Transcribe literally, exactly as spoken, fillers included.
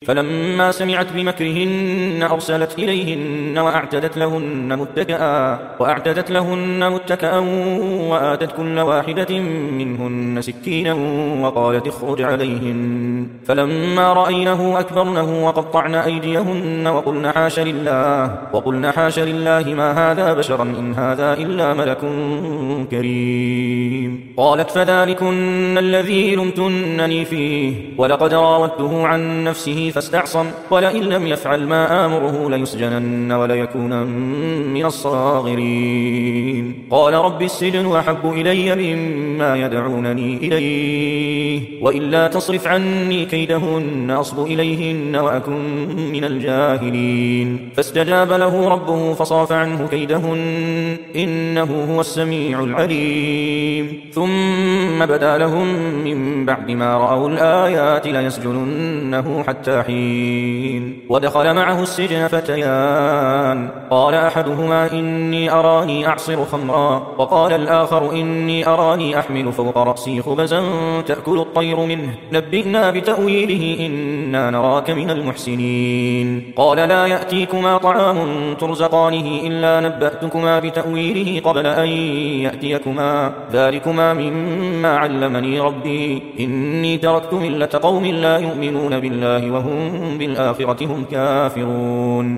فلما سمعت بمكرهن أرسلت إليهن وأعتدت لهن متكئا وأعتدت لهن متكئا وآتت كل واحدة منهن سكينا وقالت اخرج عليهن. فلما رأينه أكبرنه وقطعن أيديهن وقلن حاش لله وقلن حاش لله ما هذا بشرا إن هذا إلا ملك كريم. قالت فذلكن الذي لمتنني فيه ولقد راودته عن نفسه فاستعصم ولئن لم يفعل ما آمره ليسجنن وليكونن من الصاغرين. قال رب السجن أحب إلي مما يدعونني إليه وإلا تصرف عني كيدهن أصب إليهن وأكن من الجاهلين. فاستجاب له ربه فصاف عنه كيدهن إنه هو السميع العليم. ثم بدا لهم من بعد ما رأوا الآيات ليسجننه حتى حين. ودخل معه السجن فتيان قال أحدهما إني أراني أعصر خمرا وقال الآخر إني أراني أحمل فوق رأسي خبزا تأكل الطير منه نبئنا بتأويله إنا نراك من المحسنين. قال لا يأتيكما طعام ترزقانه إلا نبأتكما بتأويله قبل أن يأتيكما ذلكما مما علمني ربي إني تركت ملة قوم لا يؤمنون بالله وهم بالآخرة هم كافرون.